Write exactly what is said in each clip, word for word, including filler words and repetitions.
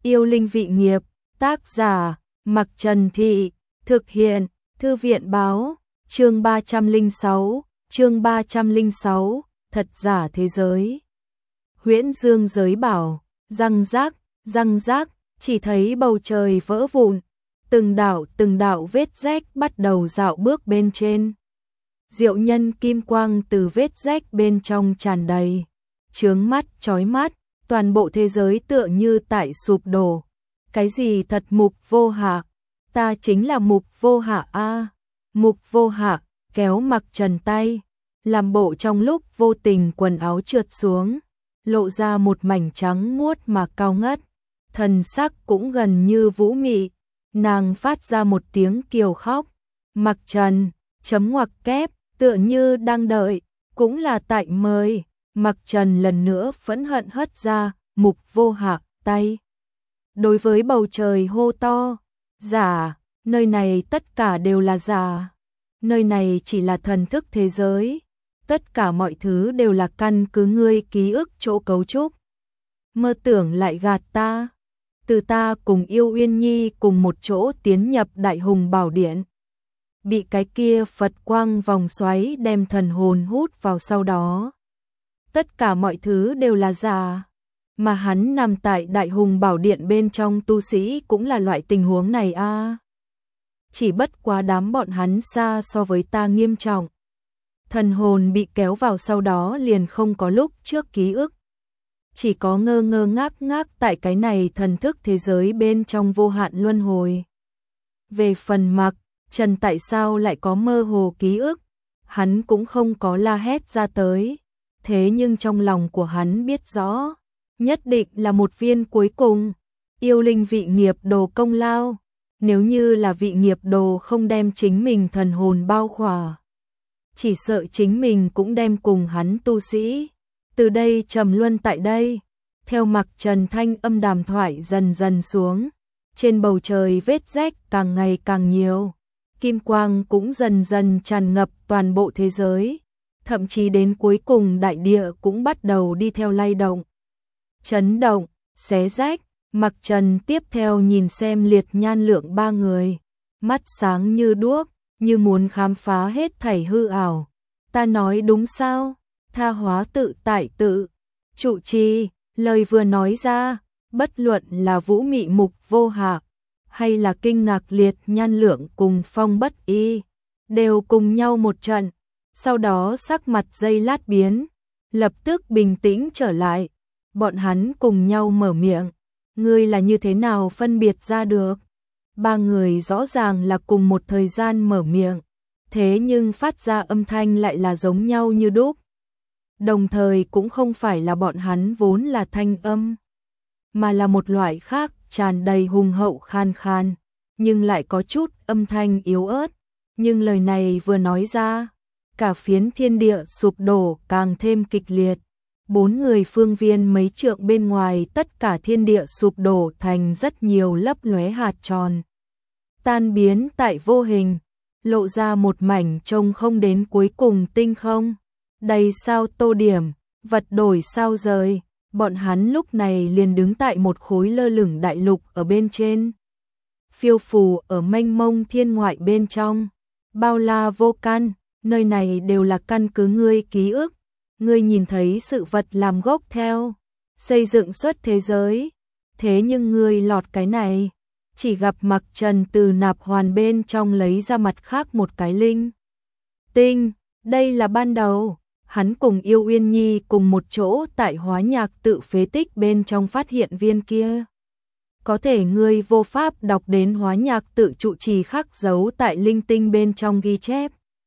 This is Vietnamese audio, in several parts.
Yêu linh vị nghiệp, tác giả, Mặc Trần Thị, thực hiện, Thư viện báo, chương ba trăm lẻ sáu, chương ba trăm lẻ sáu, thật giả thế giới. Huyễn Dương giới bảo, răng rác, răng rác, chỉ thấy bầu trời vỡ vụn, từng đạo từng đạo vết rách bắt đầu dạo bước bên trên. Diệu nhân kim quang từ vết rách bên trong tràn đầy, chướng mắt chói mắt, toàn bộ thế giới tựa như tại sụp đổ. Cái gì thật Mục Vô Hạ? Ta chính là Mục Vô Hạ a. Mục Vô Hạ kéo Mặc Trần tay, làm bộ trong lúc vô tình quần áo trượt xuống, lộ ra một mảnh trắng muốt mà cao ngất, thần sắc cũng gần như vũ mị. Nàng phát ra một tiếng kiều khóc. Mặc Trần chấm ngoặc kép, tựa như đang đợi, cũng là tại mời. Mặc Trần lần nữa phẫn hận hất ra Mục Vô Hạ tay, đối với bầu trời hô to, giả, nơi này tất cả đều là giả, nơi này chỉ là thần thức thế giới, tất cả mọi thứ đều là căn cứ ngươi ký ức chỗ cấu trúc. Mơ tưởng lại gạt ta. Từ ta cùng Yêu Uyên Nhi cùng một chỗ tiến nhập Đại Hùng Bảo Điện, bị cái kia Phật quang vòng xoáy đem thần hồn hút vào, sau đó tất cả mọi thứ đều là giả. Mà hắn nằm tại Đại Hùng Bảo Điện bên trong tu sĩ cũng là loại tình huống này a. À. Chỉ bất quá đám bọn hắn xa so với ta nghiêm trọng. Thần hồn bị kéo vào sau đó liền không có lúc trước ký ức. Chỉ có ngơ ngơ ngác ngác tại cái này thần thức thế giới bên trong vô hạn luân hồi. Về phần Mặc Trần tại sao lại có mơ hồ ký ức, hắn cũng không có la hét ra tới. Thế nhưng trong lòng của hắn biết rõ, nhất định là một viên cuối cùng, yêu linh vị nghiệp đồ công lao. Nếu như là vị nghiệp đồ không đem chính mình thần hồn bao khỏa, chỉ sợ chính mình cũng đem cùng hắn tu sĩ từ đây trầm luân tại đây. Theo Mặc Trần thanh âm đàm thoại dần dần xuống, trên bầu trời vết rách càng ngày càng nhiều, kim quang cũng dần dần tràn ngập toàn bộ thế giới, thậm chí đến cuối cùng đại địa cũng bắt đầu đi theo lay động, chấn động, xé rách. Mặc Trần tiếp theo nhìn xem Liệt Nhan Lượng ba người, mắt sáng như đuốc, như muốn khám phá hết thảy hư ảo. Ta nói đúng sao? Tha hóa tự tại tự trụ trì. Lời vừa nói ra, bất luận là vũ mị Mục Vô Hạ hay là kinh ngạc Liệt Nhan Lượng cùng Phong Bất Y, đều cùng nhau một trận, sau đó sắc mặt giây lát biến, lập tức bình tĩnh trở lại. Bọn hắn cùng nhau mở miệng, ngươi là như thế nào phân biệt ra được? Ba người rõ ràng là cùng một thời gian mở miệng, thế nhưng phát ra âm thanh lại là giống nhau như đúc. Đồng thời cũng không phải là bọn hắn vốn là thanh âm, mà là một loại khác, tràn đầy hùng hậu khan khan, nhưng lại có chút âm thanh yếu ớt. Nhưng lời này vừa nói ra, cả phiến thiên địa sụp đổ càng thêm kịch liệt. Bốn người phương viên mấy trượng bên ngoài, tất cả thiên địa sụp đổ thành rất nhiều lấp lóe hạt tròn, tan biến tại vô hình, lộ ra một mảnh trông không đến cuối cùng tinh không. Đầy sao tô điểm, vật đổi sao rời. Bọn hắn lúc này liền đứng tại một khối lơ lửng đại lục ở bên trên, phiêu phù ở mênh mông thiên ngoại bên trong, bao la vô căn. Nơi này đều là căn cứ ngươi ký ức, ngươi nhìn thấy sự vật làm gốc theo xây dựng xuất thế giới. Thế nhưng ngươi lọt cái này, chỉ gặp Mặc Trần từ nạp hoàn bên trong lấy ra mặt khác một cái linh tinh. Đây là ban đầu hắn cùng Yêu Uyên Nhi cùng một chỗ tại Hóa Nhạc tự phế tích bên trong phát hiện viên kia. Có thể ngươi vô pháp đọc đến Hóa Nhạc tự trụ trì khắc dấu tại linh tinh bên trong ghi chép.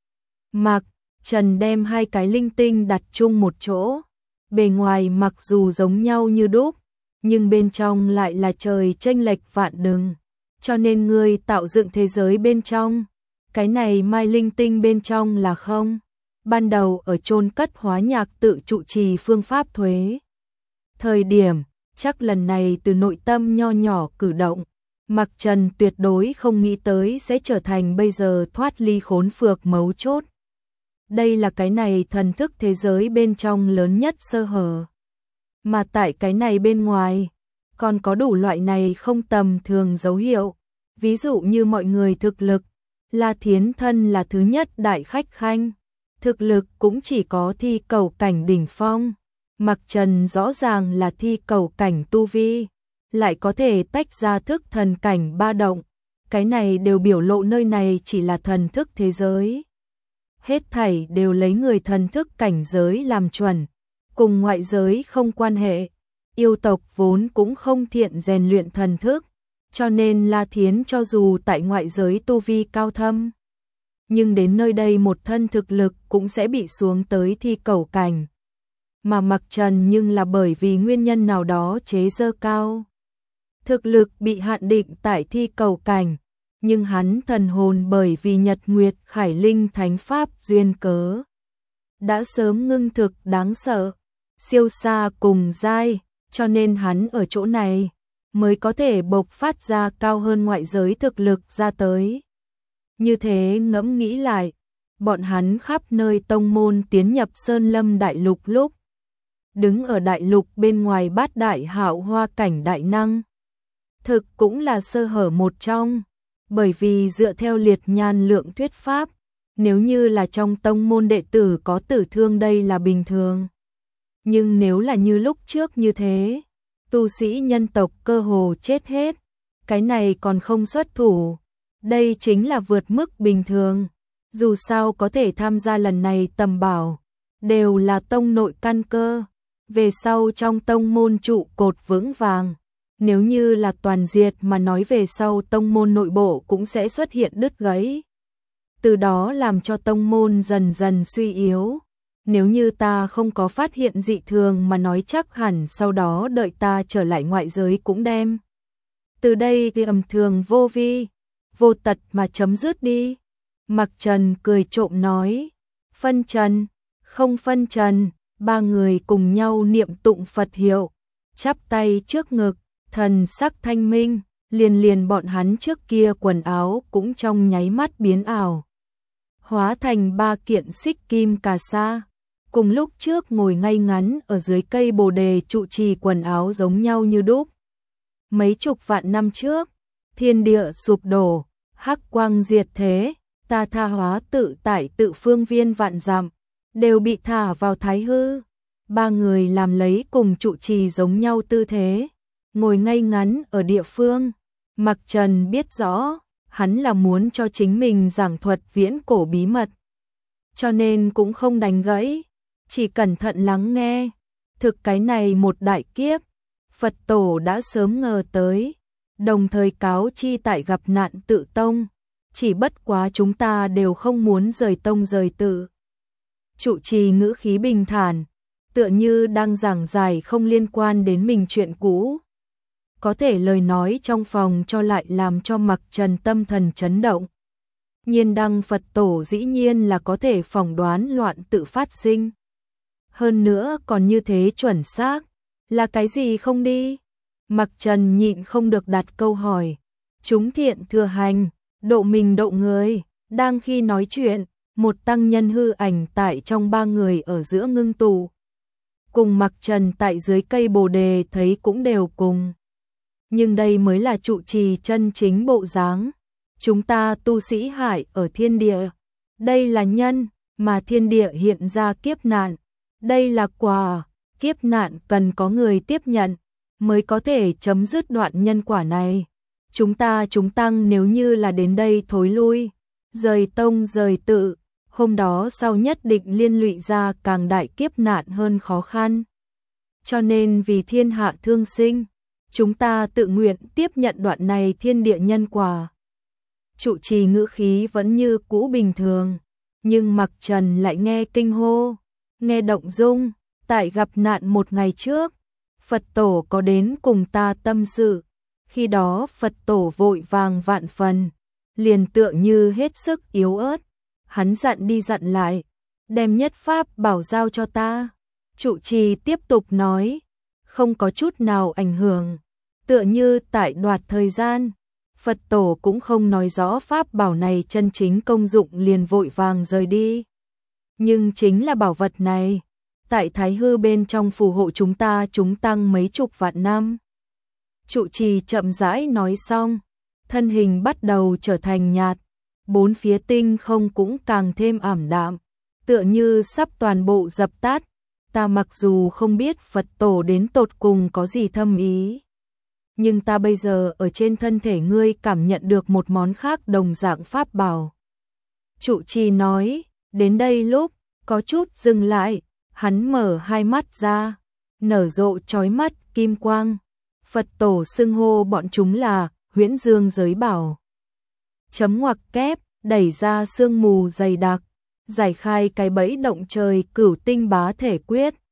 Mặc Trần đem hai cái linh tinh đặt chung một chỗ, bề ngoài mặc dù giống nhau như đúc, nhưng bên trong lại là trời chênh lệch vạn đừng. Cho nên ngươi tạo dựng thế giới bên trong, cái này mai linh tinh bên trong là không. Ban đầu ở chôn cất Hóa Nhạc tự trụ trì phương pháp thuế thời điểm, chắc lần này từ nội tâm nho nhỏ cử động, Mặc Trần tuyệt đối không nghĩ tới sẽ trở thành bây giờ thoát ly khốn phược mấu chốt. Đây là cái này thần thức thế giới bên trong lớn nhất sơ hở. Mà tại cái này bên ngoài, còn có đủ loại này không tầm thường dấu hiệu. Ví dụ như mọi người thực lực, La Thiến thân là thứ nhất đại khách khanh, thực lực cũng chỉ có thi cầu cảnh đỉnh phong. Mặc Trần rõ ràng là thi cầu cảnh tu vi, lại có thể tách ra thức thần cảnh ba động. Cái này đều biểu lộ nơi này chỉ là thần thức thế giới. Hết thảy đều lấy người thần thức cảnh giới làm chuẩn, cùng ngoại giới không quan hệ. Yêu tộc vốn cũng không thiện rèn luyện thần thức, cho nên La Thiến cho dù tại ngoại giới tu vi cao thâm, nhưng đến nơi đây một thân thực lực cũng sẽ bị xuống tới thi cầu cảnh. Mà Mặc Trần nhưng là bởi vì nguyên nhân nào đó chế dơ cao. Thực lực bị hạn định tại thi cầu cảnh, nhưng hắn thần hồn bởi vì Nhật Nguyệt Khải Linh Thánh Pháp duyên cớ. Đã sớm ngưng thực đáng sợ, siêu xa cùng giai, cho nên hắn ở chỗ này mới có thể bộc phát ra cao hơn ngoại giới thực lực ra tới. Như thế ngẫm nghĩ lại, bọn hắn khắp nơi tông môn tiến nhập Sơn Lâm Đại Lục lúc, đứng ở đại lục bên ngoài bát đại hạo hoa cảnh đại năng. Thực cũng là sơ hở một trong, bởi vì dựa theo liệt nhan lượng thuyết pháp, nếu như là trong tông môn đệ tử có tử thương đây là bình thường. Nhưng nếu là như lúc trước như thế, tu sĩ nhân tộc cơ hồ chết hết, cái này còn không xuất thủ. Đây chính là vượt mức bình thường. Dù sao có thể tham gia lần này tầm bảo, đều là tông nội căn cơ. Về sau trong tông môn trụ cột vững vàng. Nếu như là toàn diệt mà nói về sau tông môn nội bộ cũng sẽ xuất hiện đứt gãy. Từ đó làm cho tông môn dần dần suy yếu. Nếu như ta không có phát hiện dị thường mà nói chắc hẳn sau đó đợi ta trở lại ngoại giới cũng đem. Từ đây thì ầm thường vô vi, vô tật mà chấm dứt đi. Mặc Trần cười trộm nói, phân trần, không phân trần, ba người cùng nhau niệm tụng Phật hiệu, chắp tay trước ngực, thần sắc thanh minh, liền liền bọn hắn trước kia quần áo cũng trong nháy mắt biến ảo. Hóa thành ba kiện xích kim cà sa, cùng lúc trước ngồi ngay ngắn ở dưới cây bồ đề trụ trì quần áo giống nhau như đúc. Mấy chục vạn năm trước, thiên địa sụp đổ, hắc quang diệt thế, ta tha hóa tự tại tự phương viên vạn dặm, đều bị thả vào thái hư. Ba người làm lấy cùng trụ trì giống nhau tư thế, ngồi ngay ngắn ở địa phương. Mặc Trần biết rõ, hắn là muốn cho chính mình giảng thuật viễn cổ bí mật, cho nên cũng không đánh gãy, chỉ cẩn thận lắng nghe. Thực cái này một đại kiếp, Phật tổ đã sớm ngờ tới, đồng thời cáo chi tại gặp nạn tự tông, chỉ bất quá chúng ta đều không muốn rời tông rời tự. Trụ trì ngữ khí bình thản, tựa như đang giảng giải không liên quan đến mình chuyện cũ. Có thể lời nói trong phòng cho lại làm cho Mặc Trần tâm thần chấn động. Nhiên đăng Phật tổ dĩ nhiên là có thể phỏng đoán loạn tự phát sinh. Hơn nữa còn như thế chuẩn xác, là cái gì không đi? Mặc Trần nhịn không được đặt câu hỏi. Chúng thiện thừa hành, độ mình độ người. Đang khi nói chuyện, một tăng nhân hư ảnh tại trong ba người ở giữa ngưng tụ. Cùng Mặc Trần tại dưới cây bồ đề thấy cũng đều cùng. Nhưng đây mới là trụ trì chân chính bộ dáng. Chúng ta tu sĩ hải ở thiên địa. Đây là nhân, mà thiên địa hiện ra kiếp nạn. Đây là quả, kiếp nạn cần có người tiếp nhận, mới có thể chấm dứt đoạn nhân quả này. Chúng ta chúng tăng nếu như là đến đây thối lui, rời tông rời tự, hôm đó sau nhất định liên lụy ra càng đại kiếp nạn hơn khó khăn. Cho nên vì thiên hạ thương sinh, chúng ta tự nguyện tiếp nhận đoạn này thiên địa nhân quả. Trụ trì ngữ khí vẫn như cũ bình thường, nhưng Mặc Trần lại nghe kinh hô, nghe động dung. Tại gặp nạn một ngày trước, Phật tổ có đến cùng ta tâm sự. Khi đó Phật tổ vội vàng vạn phần, liền tựa như hết sức yếu ớt. Hắn dặn đi dặn lại, đem nhất pháp bảo giao cho ta. Trụ trì tiếp tục nói, không có chút nào ảnh hưởng. Tựa như tại đoạt thời gian, Phật tổ cũng không nói rõ pháp bảo này chân chính công dụng liền vội vàng rời đi. Nhưng chính là bảo vật này, tại thái hư bên trong phù hộ chúng ta chúng tăng mấy chục vạn năm. Trụ trì chậm rãi nói xong, thân hình bắt đầu trở thành nhạt, bốn phía tinh không cũng càng thêm ảm đạm, tựa như sắp toàn bộ dập tắt. Ta mặc dù không biết Phật tổ đến tột cùng có gì thâm ý, nhưng ta bây giờ ở trên thân thể ngươi cảm nhận được một món khác đồng dạng pháp bảo. Trụ trì nói, đến đây lúc, có chút dừng lại, hắn mở hai mắt ra, nở rộ chói mắt kim quang. Phật tổ xưng hô bọn chúng là Huyễn Dương giới bảo. Chấm ngoặc kép, đẩy ra sương mù dày đặc, giải khai cái bẫy động trời Cửu Tinh Bá Thể Quyết.